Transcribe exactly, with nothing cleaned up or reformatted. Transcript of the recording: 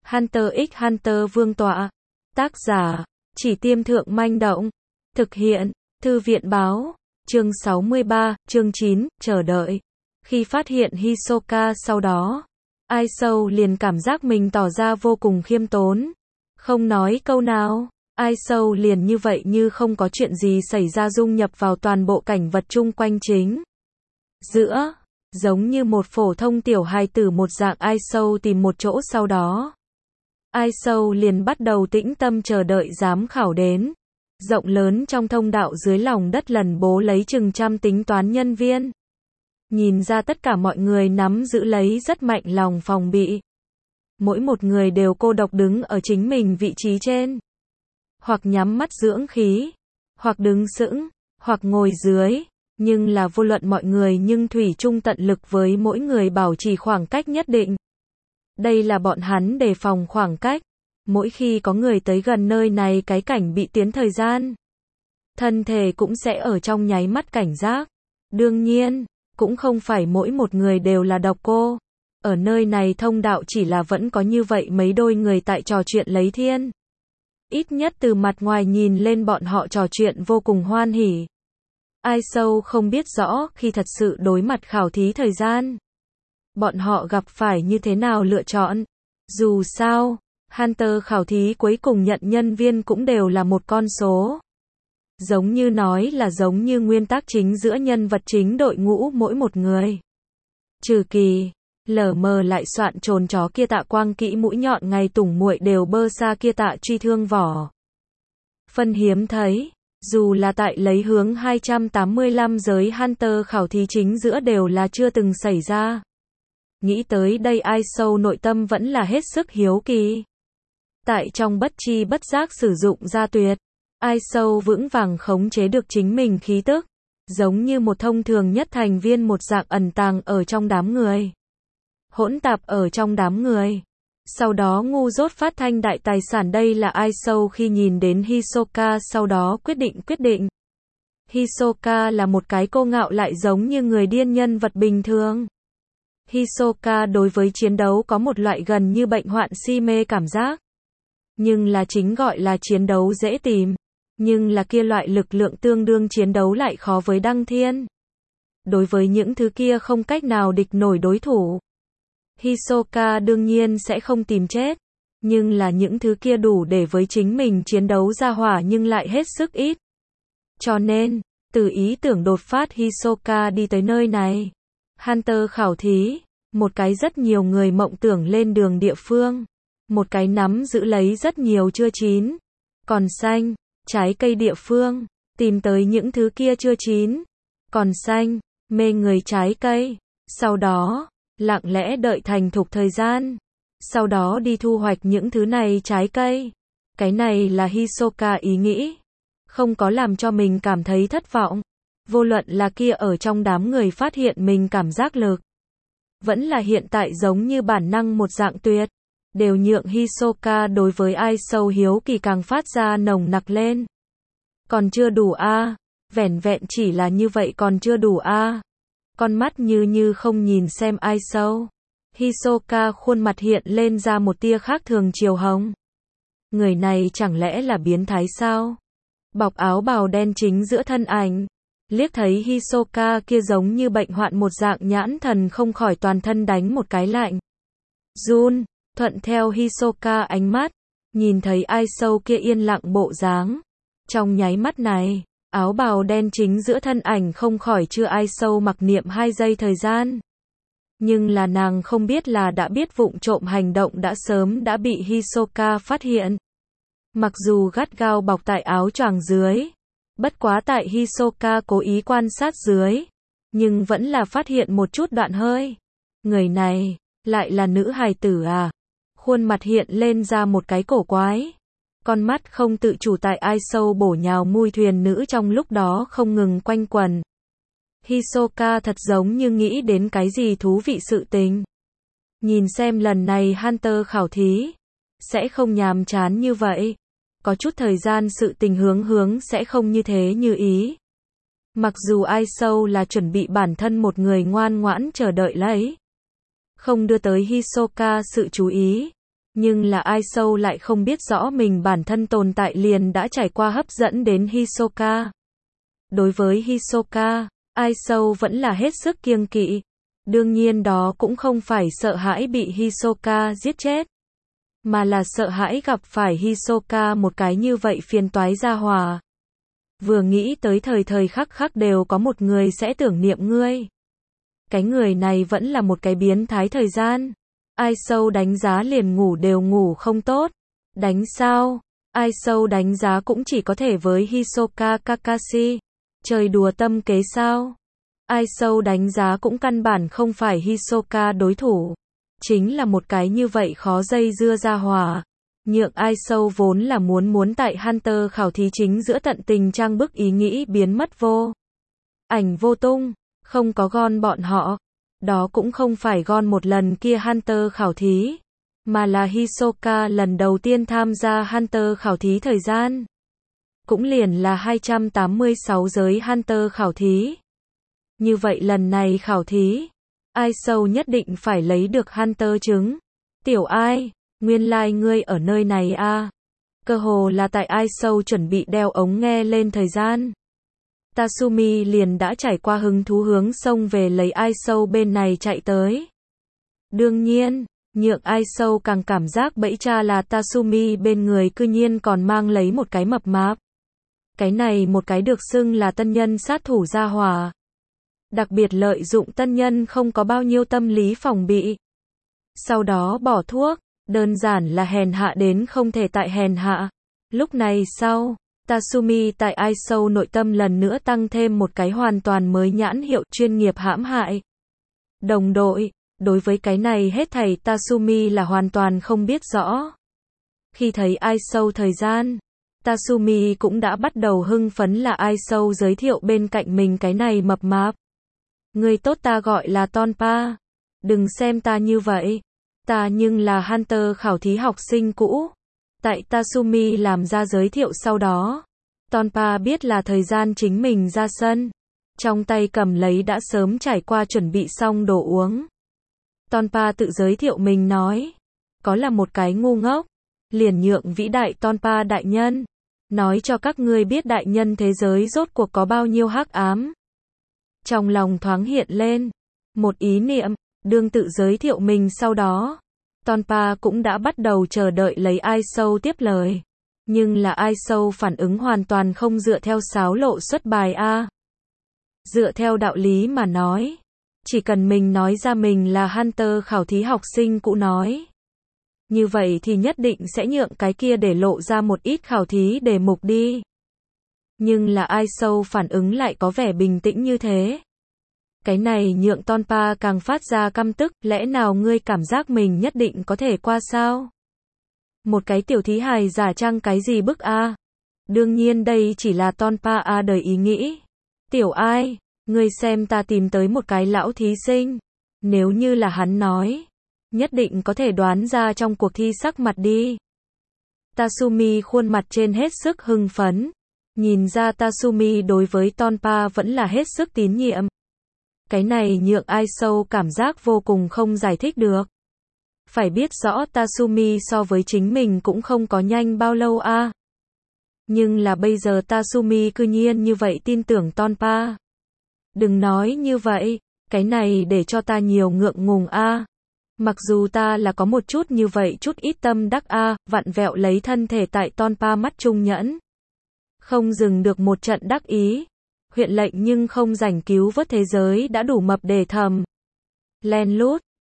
Hunter x Hunter vương tọa. Tác giả, Chỉ Tiêm Thượng Manh Động. Thực hiện, Thư viện báo. Chương sáu mươi ba, chương chín, chờ đợi. Khi phát hiện Hisoka sau đó, Ai Sâu liền cảm giác mình tỏ ra vô cùng khiêm tốn. Không nói câu nào, Ai Sâu liền như vậy như không có chuyện gì xảy ra dung nhập vào toàn bộ cảnh vật chung quanh chính giữa, giống như một phổ thông tiểu hài tử một dạng. Ai Sâu tìm một chỗ sau đó, Ai Sâu liền bắt đầu tĩnh tâm chờ đợi giám khảo đến. Rộng lớn trong thông đạo dưới lòng đất lần bố lấy chừng trăm tính toán nhân viên. Nhìn ra tất cả mọi người nắm giữ lấy rất mạnh lòng phòng bị. Mỗi một người đều cô độc đứng ở chính mình vị trí trên. Hoặc nhắm mắt dưỡng khí, hoặc đứng sững, hoặc ngồi dưới. Nhưng là vô luận mọi người nhưng thủy chung tận lực với mỗi người bảo trì khoảng cách nhất định. Đây là bọn hắn đề phòng khoảng cách. Mỗi khi có người tới gần nơi này cái cảnh bị tiến thời gian, thân thể cũng sẽ ở trong nháy mắt cảnh giác. Đương nhiên, cũng không phải mỗi một người đều là độc cô. Ở nơi này thông đạo chỉ là vẫn có như vậy mấy đôi người tại trò chuyện lấy thiên. Ít nhất từ mặt ngoài nhìn lên bọn họ trò chuyện vô cùng hoan hỉ. Ai Sâu không biết rõ khi thật sự đối mặt khảo thí thời gian, bọn họ gặp phải như thế nào lựa chọn. Dù sao, Hunter khảo thí cuối cùng nhận nhân viên cũng đều là một con số. Giống như nói là giống như nguyên tắc chính giữa nhân vật chính đội ngũ mỗi một người. Trừ kỳ, lờ mờ lại soạn trồn chó kia Tạ Quang Kỹ mũi nhọn ngày tủng muội đều bơ xa kia Tạ Truy Thương vỏ. Phân hiếm thấy, dù là tại lấy hướng hai trăm tám mươi lăm giới Hunter khảo thí chính giữa đều là chưa từng xảy ra. Nghĩ tới đây Ai Sâu nội tâm vẫn là hết sức hiếu kỳ. Tại trong bất chi bất giác sử dụng ra tuyệt, Ai Sâu vững vàng khống chế được chính mình khí tức, giống như một thông thường nhất thành viên một dạng ẩn tàng ở trong đám người, hỗn tạp ở trong đám người. Sau đó ngu dốt phát thanh đại tài sản. Đây là Ai Sâu khi nhìn đến Hisoka sau đó quyết định quyết định. Hisoka là một cái cô ngạo lại giống như người điên nhân vật bình thường. Hisoka đối với chiến đấu có một loại gần như bệnh hoạn si mê cảm giác. Nhưng là chính gọi là chiến đấu dễ tìm. Nhưng là kia loại lực lượng tương đương chiến đấu lại khó với đăng thiên. Đối với những thứ kia không cách nào địch nổi đối thủ, Hisoka đương nhiên sẽ không tìm chết. Nhưng là những thứ kia đủ để với chính mình chiến đấu ra hỏa nhưng lại hết sức ít. Cho nên, từ ý tưởng đột phát Hisoka đi tới nơi này. Hunter khảo thí, một cái rất nhiều người mộng tưởng lên đường địa phương. Một cái nắm giữ lấy rất nhiều chưa chín, còn xanh, trái cây địa phương. Tìm tới những thứ kia chưa chín, còn xanh, mê người trái cây. Sau đó, lặng lẽ đợi thành thục thời gian. Sau đó đi thu hoạch những thứ này trái cây. Cái này là Hisoka ý nghĩ. Không có làm cho mình cảm thấy thất vọng. Vô luận là kia ở trong đám người phát hiện mình cảm giác lực, vẫn là hiện tại giống như bản năng một dạng tuyệt, đều nhượng Hisoka đối với Ai Sâu hiếu kỳ càng phát ra nồng nặc lên. Còn chưa đủ a, à? Vẻn vẹn chỉ là như vậy còn chưa đủ a. À? Con mắt như như không nhìn xem Ai Sâu. Hisoka khuôn mặt hiện lên ra một tia khác thường chiều hồng. Người này chẳng lẽ là biến thái sao? Bọc áo bào đen chính giữa thân ảnh, liếc thấy Hisoka kia giống như bệnh hoạn một dạng nhãn thần không khỏi toàn thân đánh một cái lạnh. Run, thuận theo Hisoka ánh mắt, nhìn thấy Ai Sâu kia yên lặng bộ dáng. Trong nháy mắt này, áo bào đen chính giữa thân ảnh không khỏi chưa Ai Sâu mặc niệm hai giây thời gian. Nhưng là nàng không biết là đã biết vụng trộm hành động đã sớm đã bị Hisoka phát hiện. Mặc dù gắt gao bọc tại áo choàng dưới, bất quá tại Hisoka cố ý quan sát dưới, nhưng vẫn là phát hiện một chút đoạn hơi. Người này, lại là nữ hài tử à? Khuôn mặt hiện lên ra một cái cổ quái. Con mắt không tự chủ tại Ai Sâu bổ nhào mui thuyền nữ trong lúc đó không ngừng quanh quần. Hisoka thật giống như nghĩ đến cái gì thú vị sự tình. Nhìn xem lần này Hunter khảo thí, sẽ không nhàm chán như vậy. Có chút thời gian sự tình hướng hướng sẽ không như thế như ý. Mặc dù Ai Sâu là chuẩn bị bản thân một người ngoan ngoãn chờ đợi lấy, không đưa tới Hisoka sự chú ý. Nhưng là Ai Sâu lại không biết rõ mình bản thân tồn tại liền đã trải qua hấp dẫn đến Hisoka. Đối với Hisoka, Ai Sâu vẫn là hết sức kiêng kỵ. Đương nhiên đó cũng không phải sợ hãi bị Hisoka giết chết, mà là sợ hãi gặp phải Hisoka một cái như vậy phiền toái gia hỏa. Vừa nghĩ tới thời thời khắc khắc đều có một người sẽ tưởng niệm ngươi. Cái người này vẫn là một cái biến thái thời gian. Ai Sâu đánh giá liền ngủ đều ngủ không tốt. Đánh sao? Ai Sâu đánh giá cũng chỉ có thể với Hisoka Kakashi. Chơi đùa tâm kế sao? Ai Sâu đánh giá cũng căn bản không phải Hisoka đối thủ. Chính là một cái như vậy khó dây dưa ra hỏa. Nhượng Ai Sâu vốn là muốn muốn tại Hunter khảo thí chính giữa tận tình trang bức ý nghĩ biến mất vô ảnh vô tung, không có gòn bọn họ. Đó cũng không phải gòn một lần kia Hunter khảo thí, mà là Hisoka lần đầu tiên tham gia Hunter khảo thí thời gian. Cũng liền là hai trăm tám mươi sáu giới Hunter khảo thí. Như vậy lần này khảo thí, Ai Sâu nhất định phải lấy được Hunter chứng. Tiểu Ai, nguyên lai like ngươi ở nơi này a. À. Cơ hồ là tại Ai Sâu chuẩn bị đeo ống nghe lên thời gian. Tatsumi liền đã trải qua hứng thú hướng sông về lấy Ai Sâu bên này chạy tới. Đương nhiên, nhượng Ai Sâu càng cảm giác bẫy cha là Tatsumi bên người cư nhiên còn mang lấy một cái mập mạp. Cái này một cái được xưng là tân nhân sát thủ gia hỏa. Đặc biệt lợi dụng tân nhân không có bao nhiêu tâm lý phòng bị. Sau đó bỏ thuốc, đơn giản là hèn hạ đến không thể tại hèn hạ. Lúc này sau, Tatsumi tại Ai Sâu nội tâm lần nữa tăng thêm một cái hoàn toàn mới nhãn hiệu chuyên nghiệp hãm hại. Đồng đội, đối với cái này hết thảy Tatsumi là hoàn toàn không biết rõ. Khi thấy Ai Sâu thời gian, Tatsumi cũng đã bắt đầu hưng phấn là Ai Sâu giới thiệu bên cạnh mình cái này mập mạp. Người tốt ta gọi là Tonpa. Đừng xem ta như vậy. Ta nhưng là Hunter khảo thí học sinh cũ. Tại Tatsumi làm ra giới thiệu sau đó, Tonpa biết là thời gian chính mình ra sân. Trong tay cầm lấy đã sớm trải qua chuẩn bị xong đồ uống. Tonpa tự giới thiệu mình nói. Có là một cái ngu ngốc. Liền nhượng vĩ đại Tonpa đại nhân. Nói cho các ngươi biết đại nhân thế giới rốt cuộc có bao nhiêu hắc ám. Trong lòng thoáng hiện lên một ý niệm, đương tự giới thiệu mình sau đó, Tonpa cũng đã bắt đầu chờ đợi lấy Ai Sâu tiếp lời. Nhưng là Ai Sâu phản ứng hoàn toàn không dựa theo sáo lộ xuất bài a. Dựa theo đạo lý mà nói, chỉ cần mình nói ra mình là Hunter khảo thí học sinh cũ nói, như vậy thì nhất định sẽ nhượng cái kia để lộ ra một ít khảo thí đề mục đi. Nhưng là Ai Sâu phản ứng lại có vẻ bình tĩnh như thế. Cái này nhượng Tonpa càng phát ra căm tức, lẽ nào ngươi cảm giác mình nhất định có thể qua sao? Một cái tiểu thí hài giả trang cái gì bức a? Đương nhiên đây chỉ là Tonpa a đời ý nghĩ. Tiểu Ai, ngươi xem ta tìm tới một cái lão thí sinh. Nếu như là hắn nói, nhất định có thể đoán ra trong cuộc thi sắc mặt đi. Tatsumi khuôn mặt trên hết sức hưng phấn. Nhìn ra Tatsumi đối với Tonpa vẫn là hết sức tín nhiệm. Cái này nhượng Ai Sâu cảm giác vô cùng không giải thích được. Phải biết rõ Tatsumi so với chính mình cũng không có nhanh bao lâu a. À. Nhưng là bây giờ Tatsumi cư nhiên như vậy tin tưởng Tonpa. Đừng nói như vậy, cái này để cho ta nhiều ngượng ngùng a. À. Mặc dù ta là có một chút như vậy chút ít tâm đắc a, à, vặn vẹo lấy thân thể tại Tonpa mắt trung nhẫn. Không dừng được một trận đắc ý. Huyện lệnh nhưng không rảnh cứu vớt thế giới đã đủ mập để thầm. Len lút,